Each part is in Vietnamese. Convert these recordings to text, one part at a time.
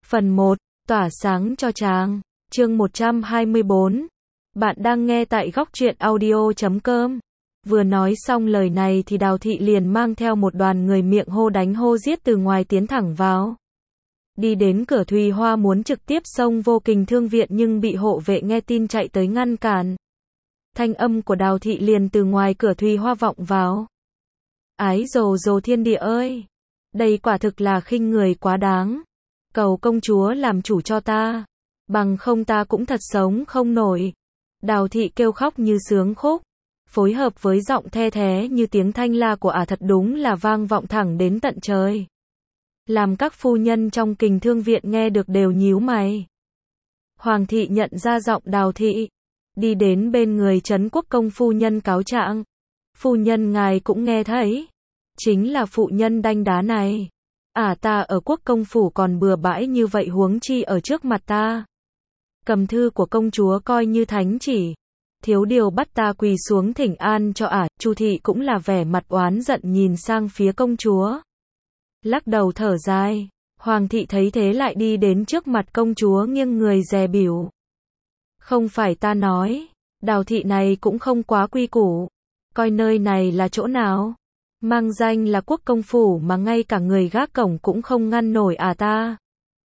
Phần 1, tỏa sáng cho chàng. Chương 124. Bạn đang nghe tại góc truyện audio.com. Vừa nói xong lời này thì Đào Thị liền mang theo một đoàn người miệng hô đánh hô giết từ ngoài tiến thẳng vào. Đi đến cửa Thùy Hoa muốn trực tiếp xông vô Kình Thương viện nhưng bị hộ vệ nghe tin chạy tới ngăn cản. Thanh âm của Đào Thị liền từ ngoài cửa Thùy Hoa vọng vào. Ái dồ dồ thiên địa ơi! Đây quả thực là khinh người quá đáng. Cầu công chúa làm chủ cho ta. Bằng không ta cũng thật sống không nổi. Đào Thị kêu khóc như sướng khúc. Phối hợp với giọng the thé như tiếng thanh la của thật đúng là vang vọng thẳng đến tận trời. Làm các phu nhân trong Kình Thương viện nghe được đều nhíu mày. Hoàng thị nhận ra giọng Đào Thị. Đi đến bên người Trấn Quốc công phu nhân cáo trạng. Phu nhân ngài cũng nghe thấy. Chính là phụ nhân đanh đá này. Ta ở Quốc công phủ còn bừa bãi như vậy huống chi ở trước mặt ta. Cầm thư của công chúa coi như thánh chỉ. Thiếu điều bắt ta quỳ xuống thỉnh an cho Chu thị cũng là vẻ mặt oán giận nhìn sang phía công chúa. Lắc đầu thở dài. Hoàng thị thấy thế lại đi đến trước mặt công chúa nghiêng người dè bỉu. Không phải ta nói, Đào Thị này cũng không quá quy củ. Coi nơi này là chỗ nào? Mang danh là Quốc công phủ mà ngay cả người gác cổng cũng không ngăn nổi ta.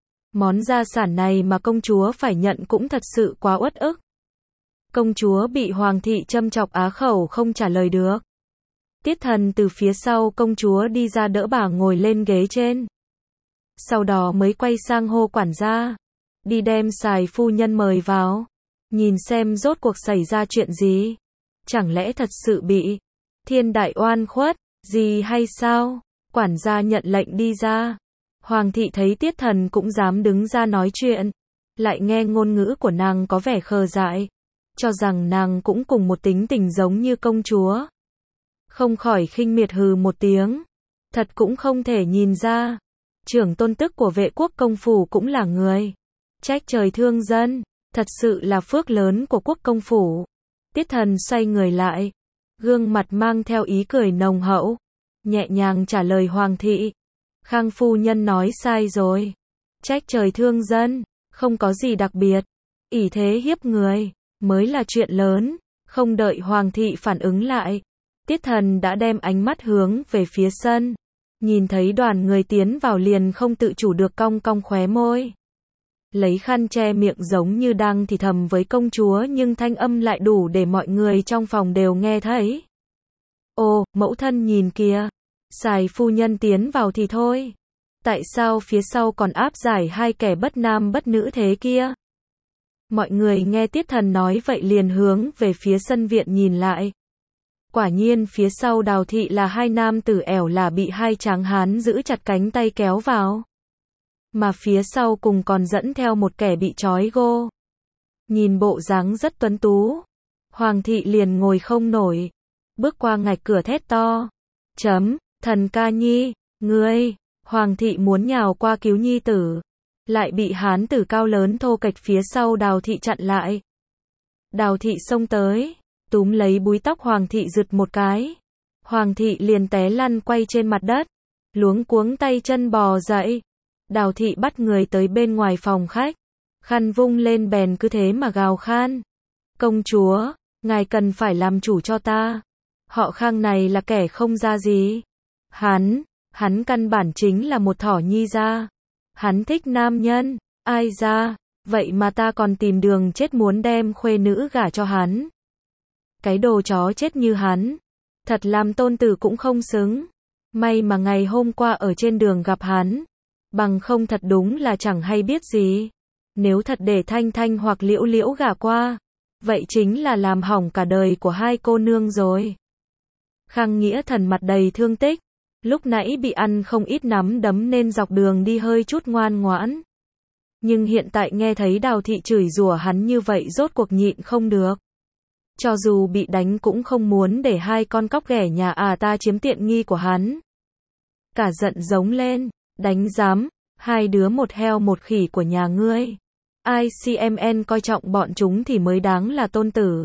Món gia sản này mà công chúa phải nhận cũng thật sự quá uất ức. Công chúa bị Hoàng thị châm chọc á khẩu không trả lời được. Tiết Thần từ phía sau công chúa đi ra đỡ bà ngồi lên ghế trên. Sau đó mới quay sang hô quản gia. Đi đem Sài phu nhân mời vào. Nhìn xem rốt cuộc xảy ra chuyện gì. Chẳng lẽ thật sự bị thiên đại oan khuất gì hay sao? Quản gia nhận lệnh đi ra. Hoàng thị thấy Tiết Thần cũng dám đứng ra nói chuyện. Lại nghe ngôn ngữ của nàng có vẻ khờ dại. Cho rằng nàng cũng cùng một tính tình giống như công chúa. Không khỏi khinh miệt hừ một tiếng. Thật cũng không thể nhìn ra. Trưởng tôn tức của Vệ Quốc công phủ cũng là người. Trách trời thương dân. Thật sự là phước lớn của Quốc công phủ. Tiết Thần xoay người lại. Gương mặt mang theo ý cười nồng hậu. Nhẹ nhàng trả lời Hoàng thị. Khang phu nhân nói sai rồi. Trách trời thương dân. Không có gì đặc biệt. Ỷ thế hiếp người. Mới là chuyện lớn. Không đợi Hoàng thị phản ứng lại. Tiết Thần đã đem ánh mắt hướng về phía sân. Nhìn thấy đoàn người tiến vào liền không tự chủ được cong cong khóe môi. Lấy khăn che miệng giống như đang thì thầm với công chúa nhưng thanh âm lại đủ để mọi người trong phòng đều nghe thấy. Ồ, mẫu thân nhìn kìa. Sài phu nhân tiến vào thì thôi. Tại sao phía sau còn áp giải hai kẻ bất nam bất nữ thế kia? Mọi người nghe Tiết Thần nói vậy liền hướng về phía sân viện nhìn lại. Quả nhiên phía sau Đào Thị là hai nam tử ẻo là bị hai tráng hán giữ chặt cánh tay kéo vào. Mà phía sau cùng còn dẫn theo một kẻ bị trói gô. Nhìn bộ dáng rất tuấn tú. Hoàng thị liền ngồi không nổi. Bước qua ngạch cửa thét to. Thần ca nhi, ngươi. Hoàng thị muốn nhào qua cứu nhi tử. Lại bị hán tử cao lớn thô kệch phía sau Đào Thị chặn lại. Đào Thị xông tới. Túm lấy búi tóc Hoàng thị giật một cái. Hoàng thị liền té lăn quay trên mặt đất. Luống cuống tay chân bò dậy. Đào Thị bắt người tới bên ngoài phòng khách. Khăn vung lên bèn cứ thế mà gào khan. Công chúa, ngài cần phải làm chủ cho ta. Họ Khang này là kẻ không ra gì. Hắn căn bản chính là một thỏ nhi ra. Hắn thích nam nhân, ai ra, vậy mà ta còn tìm đường chết muốn đem khuê nữ gả cho hắn. Cái đồ chó chết như hắn. Thật làm tôn tử cũng không xứng. May mà ngày hôm qua ở trên đường gặp hắn. Bằng không thật đúng là chẳng hay biết gì. Nếu thật để Thanh Thanh hoặc Liễu Liễu gả qua. Vậy chính là làm hỏng cả đời của hai cô nương rồi. Khang Nghĩa Thần mặt đầy thương tích. Lúc nãy bị ăn không ít nắm đấm nên dọc đường đi hơi chút ngoan ngoãn. Nhưng hiện tại nghe thấy Đào Thị chửi rủa hắn như vậy rốt cuộc nhịn không được. Cho dù bị đánh cũng không muốn để hai con cóc ghẻ nhà ta chiếm tiện nghi của hắn. Cả giận giống lên, đánh giám, hai đứa một heo một khỉ của nhà ngươi. ICMN coi trọng bọn chúng thì mới đáng là tôn tử.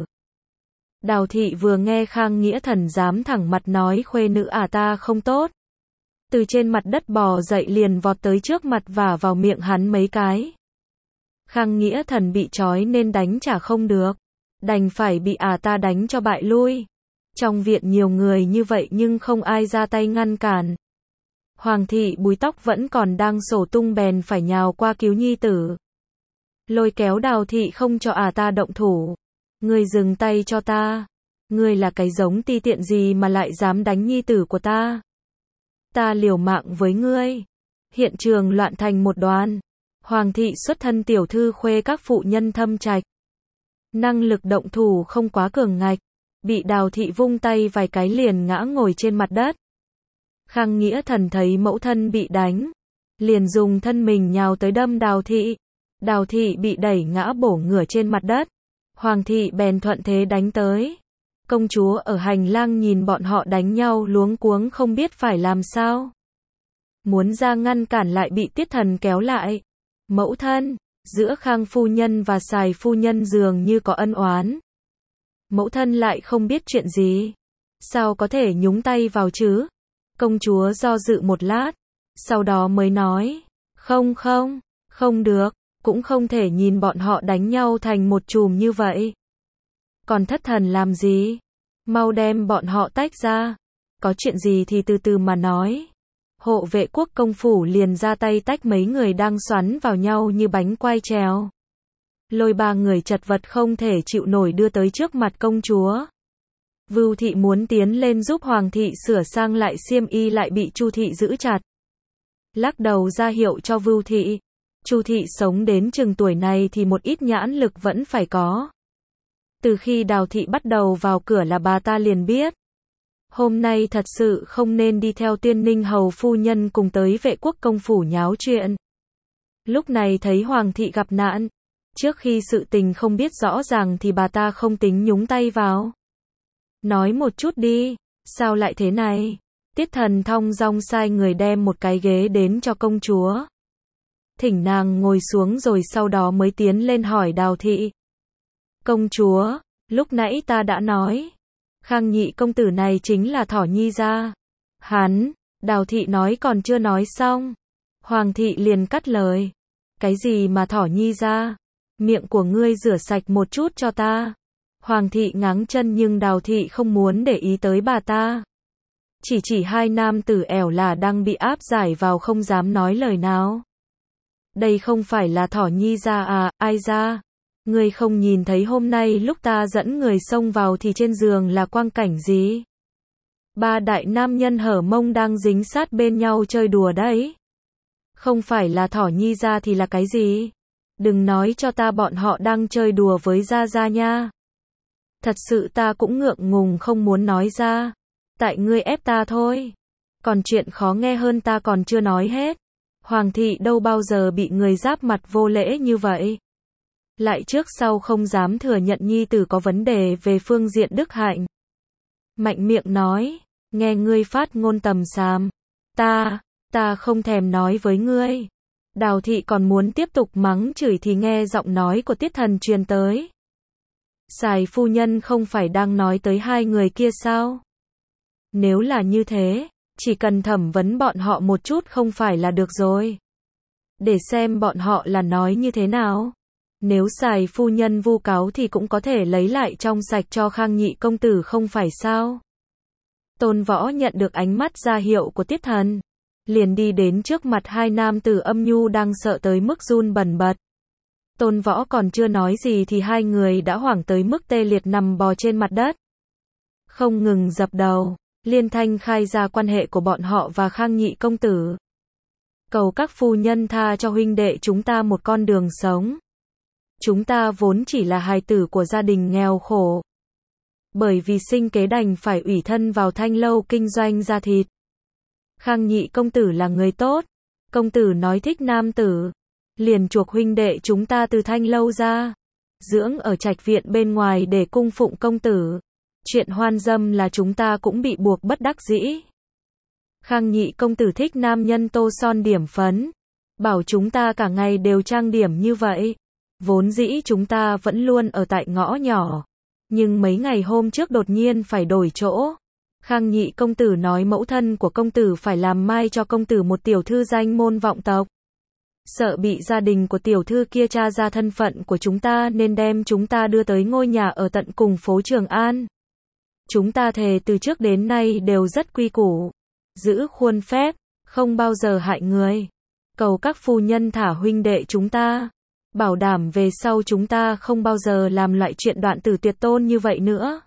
Đào Thị vừa nghe Khang Nghĩa Thần dám thẳng mặt nói khuê nữ ta không tốt. từ trên mặt đất bò dậy liền vọt tới trước mặt và vào miệng hắn mấy cái. Khang Nghĩa Thần bị trói nên đánh trả không được, đành phải bị ta đánh cho bại lui. Trong viện nhiều người như vậy nhưng không ai ra tay ngăn cản. Hoàng thị búi tóc vẫn còn đang sổ tung bèn phải nhào qua cứu nhi tử. Lôi kéo Đào thị không cho ta động thủ. Ngươi dừng tay cho ta. Ngươi là cái giống ti tiện gì mà lại dám đánh nhi tử của ta? Ta liều mạng với ngươi. Hiện trường loạn thành một đoàn. Hoàng thị xuất thân tiểu thư khuê các phụ nhân thâm trạch. Năng lực động thủ không quá cường ngạch. Bị Đào thị vung tay vài cái liền ngã ngồi trên mặt đất. Khang Nghĩa Thần thấy mẫu thân bị đánh, liền dùng thân mình nhào tới đâm Đào thị. Đào thị bị đẩy ngã bổ ngửa trên mặt đất. Hoàng thị bèn thuận thế đánh tới. Công chúa ở hành lang nhìn bọn họ đánh nhau luống cuống không biết phải làm sao. Muốn ra ngăn cản lại bị Tiết Thần kéo lại. Mẫu thân, giữa Khang phu nhân và Sài phu nhân dường như có ân oán. Mẫu thân lại không biết chuyện gì. Sao có thể nhúng tay vào chứ? Công chúa do dự một lát, sau đó mới nói, không được, cũng không thể nhìn bọn họ đánh nhau thành một chùm như vậy. Còn Thất Thần làm gì? Mau đem bọn họ tách ra. Có chuyện gì thì từ từ mà nói. Hộ vệ quốc công phủ liền ra tay tách mấy người đang xoắn vào nhau như bánh quai trèo. Lôi ba người chật vật không thể chịu nổi đưa tới trước mặt công chúa. Vưu thị muốn tiến lên giúp Hoàng thị sửa sang lại xiêm y lại bị Chu thị giữ chặt. Lắc đầu ra hiệu cho Vưu thị. Chu thị sống đến chừng tuổi này thì một ít nhãn lực vẫn phải có. Từ khi Đào thị bắt đầu vào cửa là bà ta liền biết. Hôm nay thật sự không nên đi theo Tiên Ninh hầu phu nhân cùng tới Vệ quốc công phủ nháo chuyện. Lúc này thấy Hoàng thị gặp nạn. Trước khi sự tình không biết rõ ràng thì bà ta không tính nhúng tay vào. Nói một chút đi, sao lại thế này? Tiết Thần thong dong sai người đem một cái ghế đến cho công chúa. Thỉnh nàng ngồi xuống rồi sau đó mới tiến lên hỏi Đào thị. Công chúa, lúc nãy ta đã nói. Khang nhị công tử này chính là Thỏ Nhi gia. Hắn, Đào thị nói còn chưa nói xong. Hoàng thị liền cắt lời. Cái gì mà Thỏ Nhi gia? Miệng của ngươi rửa sạch một chút cho ta. Hoàng thị ngáng chân nhưng Đào thị không muốn để ý tới bà ta. Chỉ hai nam tử ẻo là đang bị áp giải vào không dám nói lời nào. Đây không phải là Thỏ Nhi gia à, ai gia? Ngươi không nhìn thấy hôm nay lúc ta dẫn người xông vào thì trên giường là quang cảnh gì? Ba đại nam nhân hở mông đang dính sát bên nhau chơi đùa đấy. Không phải là Thỏ Nhi gia thì là cái gì? Đừng nói cho ta bọn họ đang chơi đùa với Gia Gia nha. Thật sự ta cũng ngượng ngùng không muốn nói ra. Tại ngươi ép ta thôi. Còn chuyện khó nghe hơn ta còn chưa nói hết. Hoàng thị đâu bao giờ bị người giáp mặt vô lễ như vậy. Lại trước sau không dám thừa nhận nhi tử có vấn đề về phương diện đức hạnh. Mạnh miệng nói, nghe ngươi phát ngôn tầm xàm. Ta không thèm nói với ngươi. Đào thị còn muốn tiếp tục mắng chửi thì nghe giọng nói của Tiết Thần truyền tới. Sài phu nhân không phải đang nói tới hai người kia sao? Nếu là như thế, chỉ cần thẩm vấn bọn họ một chút không phải là được rồi. Để xem bọn họ là nói như thế nào. Nếu Sài phu nhân vu cáo thì cũng có thể lấy lại trong sạch cho Khang nhị công tử không phải sao? Tôn Võ nhận được ánh mắt ra hiệu của Tiết Thần. Liền đi đến trước mặt hai nam tử âm nhu đang sợ tới mức run bần bật. Tôn Võ còn chưa nói gì thì hai người đã hoảng tới mức tê liệt nằm bò trên mặt đất. Không ngừng dập đầu, liên thanh khai ra quan hệ của bọn họ và Khang nhị công tử. Cầu các phu nhân tha cho huynh đệ chúng ta một con đường sống. Chúng ta vốn chỉ là hài tử của gia đình nghèo khổ. Bởi vì sinh kế đành phải ủy thân vào Thanh lâu kinh doanh da thịt. Khang nhị công tử là người tốt. Công tử nói thích nam tử. Liền chuộc huynh đệ chúng ta từ Thanh lâu ra. Dưỡng ở trạch viện bên ngoài để cung phụng công tử. Chuyện hoan dâm là chúng ta cũng bị buộc bất đắc dĩ. Khang nhị công tử thích nam nhân tô son điểm phấn. Bảo chúng ta cả ngày đều trang điểm như vậy. Vốn dĩ chúng ta vẫn luôn ở tại ngõ nhỏ. Nhưng mấy ngày hôm trước đột nhiên phải đổi chỗ. Khang Nhị công tử nói mẫu thân của công tử phải làm mai cho công tử một tiểu thư danh môn vọng tộc. Sợ bị gia đình của tiểu thư kia tra ra thân phận của chúng ta nên đem chúng ta đưa tới ngôi nhà ở tận cùng phố Trường An. Chúng ta thề từ trước đến nay đều rất quy củ, giữ khuôn phép, không bao giờ hại người. Cầu các phu nhân thả huynh đệ chúng ta, bảo đảm về sau chúng ta không bao giờ làm loại chuyện đoạn tử tuyệt tôn như vậy nữa.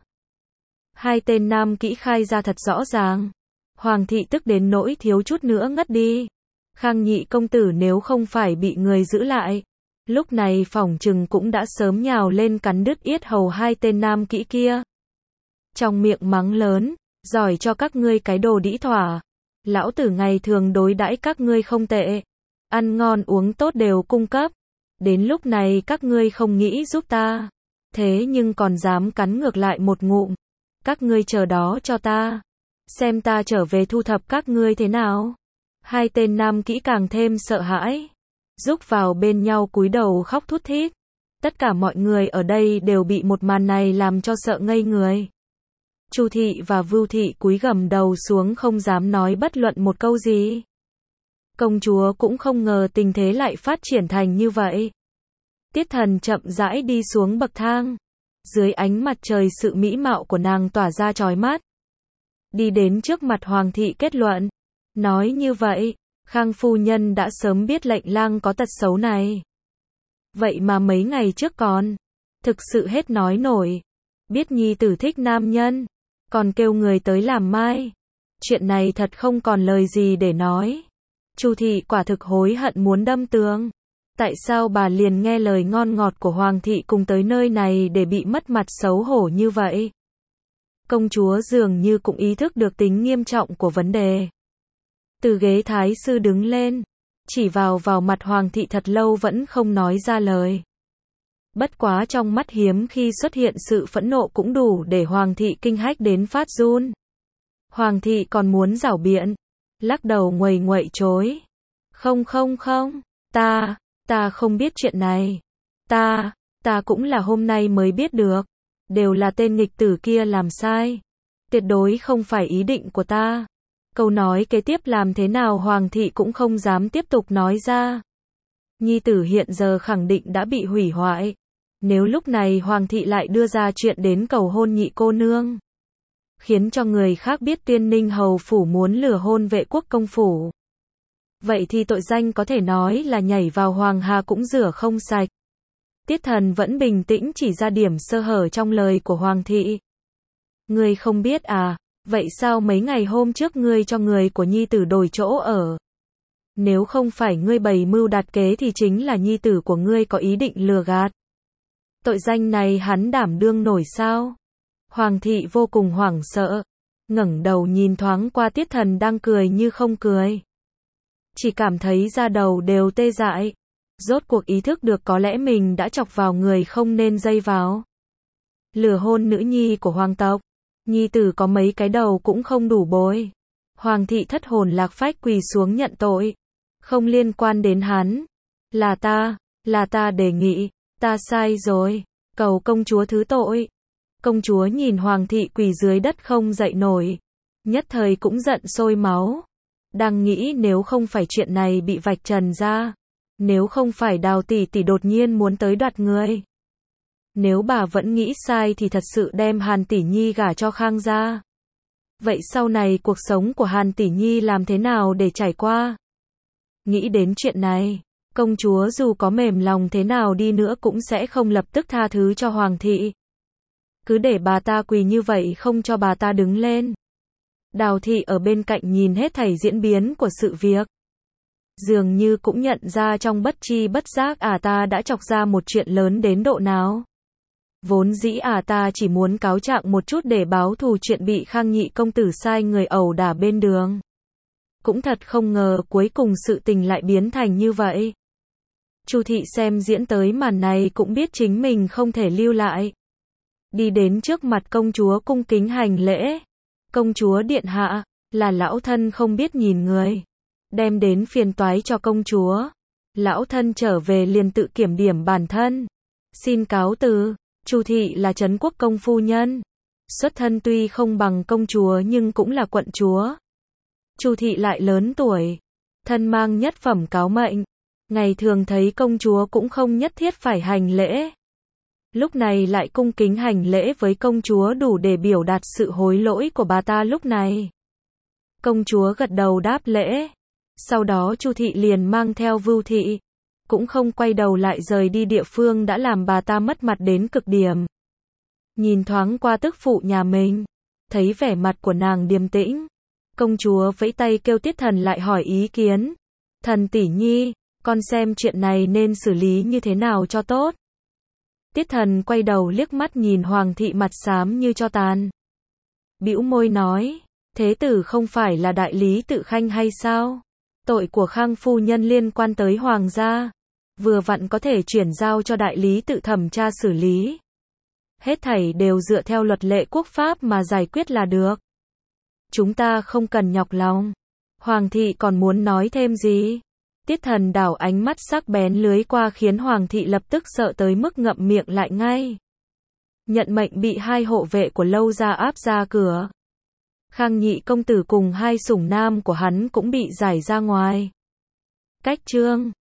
Hai tên nam kỹ khai ra thật rõ ràng. Hoàng thị tức đến nỗi thiếu chút nữa ngất đi. Khang Nhị công tử nếu không phải bị người giữ lại, lúc này phỏng chừng cũng đã sớm nhào lên cắn đứt yết hầu hai tên nam kỹ kia. Trong miệng mắng lớn, giỏi cho các ngươi cái đồ đĩ thỏa. Lão tử ngày thường đối đãi các ngươi không tệ, ăn ngon uống tốt đều cung cấp. Đến lúc này các ngươi không nghĩ giúp ta, thế nhưng còn dám cắn ngược lại một ngụm. Các ngươi chờ đó cho ta, xem ta trở về thu thập các ngươi thế nào. Hai tên nam kỹ càng thêm sợ hãi, rúc vào bên nhau cúi đầu khóc thút thít. Tất cả mọi người ở đây đều bị một màn này làm cho sợ ngây người. Chu thị và Vưu thị cúi gằm đầu xuống không dám nói bất luận một câu gì. Công chúa cũng không ngờ tình thế lại phát triển thành như vậy. Tiết Thần chậm rãi đi xuống bậc thang. Dưới ánh mặt trời sự mỹ mạo của nàng tỏa ra chói mắt. Đi đến trước mặt Hoàng thị kết luận. Nói như vậy, Khang phu nhân đã sớm biết lệnh lang có tật xấu này. Vậy mà mấy ngày trước còn, thực sự hết nói nổi. Biết nhi tử thích nam nhân, còn kêu người tới làm mai. Chuyện này thật không còn lời gì để nói. Chu thị quả thực hối hận muốn đâm tường. Tại sao bà liền nghe lời ngon ngọt của Hoàng thị cùng tới nơi này để bị mất mặt xấu hổ như vậy? Công chúa dường như cũng ý thức được tính nghiêm trọng của vấn đề. Từ ghế thái sư đứng lên, chỉ vào mặt Hoàng thị thật lâu vẫn không nói ra lời. Bất quá trong mắt hiếm khi xuất hiện sự phẫn nộ cũng đủ để Hoàng thị kinh hách đến phát run. Hoàng thị còn muốn giảo biện, lắc đầu nguầy nguậy chối. Không, ta không biết chuyện này. Ta cũng là hôm nay mới biết được. Đều là tên nghịch tử kia làm sai. Tuyệt đối không phải ý định của ta. Câu nói kế tiếp làm thế nào Hoàng thị cũng không dám tiếp tục nói ra. Nhi tử hiện giờ khẳng định đã bị hủy hoại. Nếu lúc này Hoàng thị lại đưa ra chuyện đến cầu hôn nhị cô nương, khiến cho người khác biết Tuyên Ninh hầu phủ muốn lừa hôn Vệ Quốc công phủ, vậy thì tội danh có thể nói là nhảy vào hoàng hà cũng rửa không sạch. Tiết Thần vẫn bình tĩnh chỉ ra điểm sơ hở trong lời của Hoàng thị. Ngươi không biết à, vậy sao mấy ngày hôm trước ngươi cho người của nhi tử đổi chỗ ở? Nếu không phải ngươi bày mưu đặt kế thì chính là nhi tử của ngươi có ý định lừa gạt. Tội danh này hắn đảm đương nổi sao? Hoàng thị vô cùng hoảng sợ, ngẩng đầu nhìn thoáng qua Tiết Thần đang cười như không cười. Chỉ cảm thấy da đầu đều tê dại. Rốt cuộc ý thức được có lẽ mình đã chọc vào người không nên dây vào. Lừa hôn nữ nhi của hoàng tộc, nhi tử có mấy cái đầu cũng không đủ bồi. Hoàng thị thất hồn lạc phách quỳ xuống nhận tội. Không liên quan đến hắn. Là ta đề nghị, ta sai rồi, cầu công chúa thứ tội. Công chúa nhìn Hoàng thị quỳ dưới đất không dậy nổi, nhất thời cũng giận sôi máu. Đang nghĩ nếu không phải chuyện này bị vạch trần ra, nếu không phải Đào tỷ tỷ đột nhiên muốn tới đoạt người, nếu bà vẫn nghĩ sai thì thật sự đem Hàn tỷ nhi gả cho Khang gia. Vậy sau này cuộc sống của Hàn tỷ nhi làm thế nào để trải qua? Nghĩ đến chuyện này, công chúa dù có mềm lòng thế nào đi nữa cũng sẽ không lập tức tha thứ cho Hoàng thị. Cứ để bà ta quỳ như vậy không cho bà ta đứng lên. Đào thị ở bên cạnh nhìn hết thảy diễn biến của sự việc. Dường như cũng nhận ra trong bất chi bất giác ta đã chọc ra một chuyện lớn đến độ nào. Vốn dĩ ta chỉ muốn cáo trạng một chút để báo thù chuyện bị Khang nhị công tử sai người ẩu đả bên đường. Cũng thật không ngờ cuối cùng sự tình lại biến thành như vậy. Chu thị xem diễn tới màn này cũng biết chính mình không thể lưu lại. Đi đến trước mặt công chúa cung kính hành lễ. Công chúa điện hạ, là lão thân không biết nhìn người, đem đến phiền toái cho công chúa. Lão thân trở về liền tự kiểm điểm bản thân. Xin cáo từ. Chu thị là Trấn Quốc công phu nhân. Xuất thân tuy không bằng công chúa nhưng cũng là quận chúa. Chu thị lại lớn tuổi, thân mang nhất phẩm cáo mệnh, ngày thường thấy công chúa cũng không nhất thiết phải hành lễ. Lúc này lại cung kính hành lễ với công chúa đủ để biểu đạt sự hối lỗi của bà ta lúc này. Công chúa gật đầu đáp lễ. Sau đó Chu thị liền mang theo Vưu thị, cũng không quay đầu lại rời đi địa phương đã làm bà ta mất mặt đến cực điểm. Nhìn thoáng qua tức phụ nhà mình, thấy vẻ mặt của nàng điềm tĩnh, công chúa vẫy tay kêu Tiết Thần lại hỏi ý kiến. Thần tỷ nhi, con xem chuyện này nên xử lý như thế nào cho tốt. Tiết Thần quay đầu liếc mắt nhìn Hoàng thị mặt xám như tro tàn. Bĩu môi nói, thế tử không phải là đại lý tự khanh hay sao? Tội của Khang phu nhân liên quan tới Hoàng gia, vừa vặn có thể chuyển giao cho đại lý tự thẩm tra xử lý. Hết thảy đều dựa theo luật lệ quốc pháp mà giải quyết là được. Chúng ta không cần nhọc lòng. Hoàng thị còn muốn nói thêm gì? Tiết Thần đảo ánh mắt sắc bén lưới qua khiến Hoàng thị lập tức sợ tới mức ngậm miệng lại ngay. Nhận mệnh bị hai hộ vệ của Lâu gia áp ra cửa. Khang nhị công tử cùng hai sủng nam của hắn cũng bị giải ra ngoài. Cách chương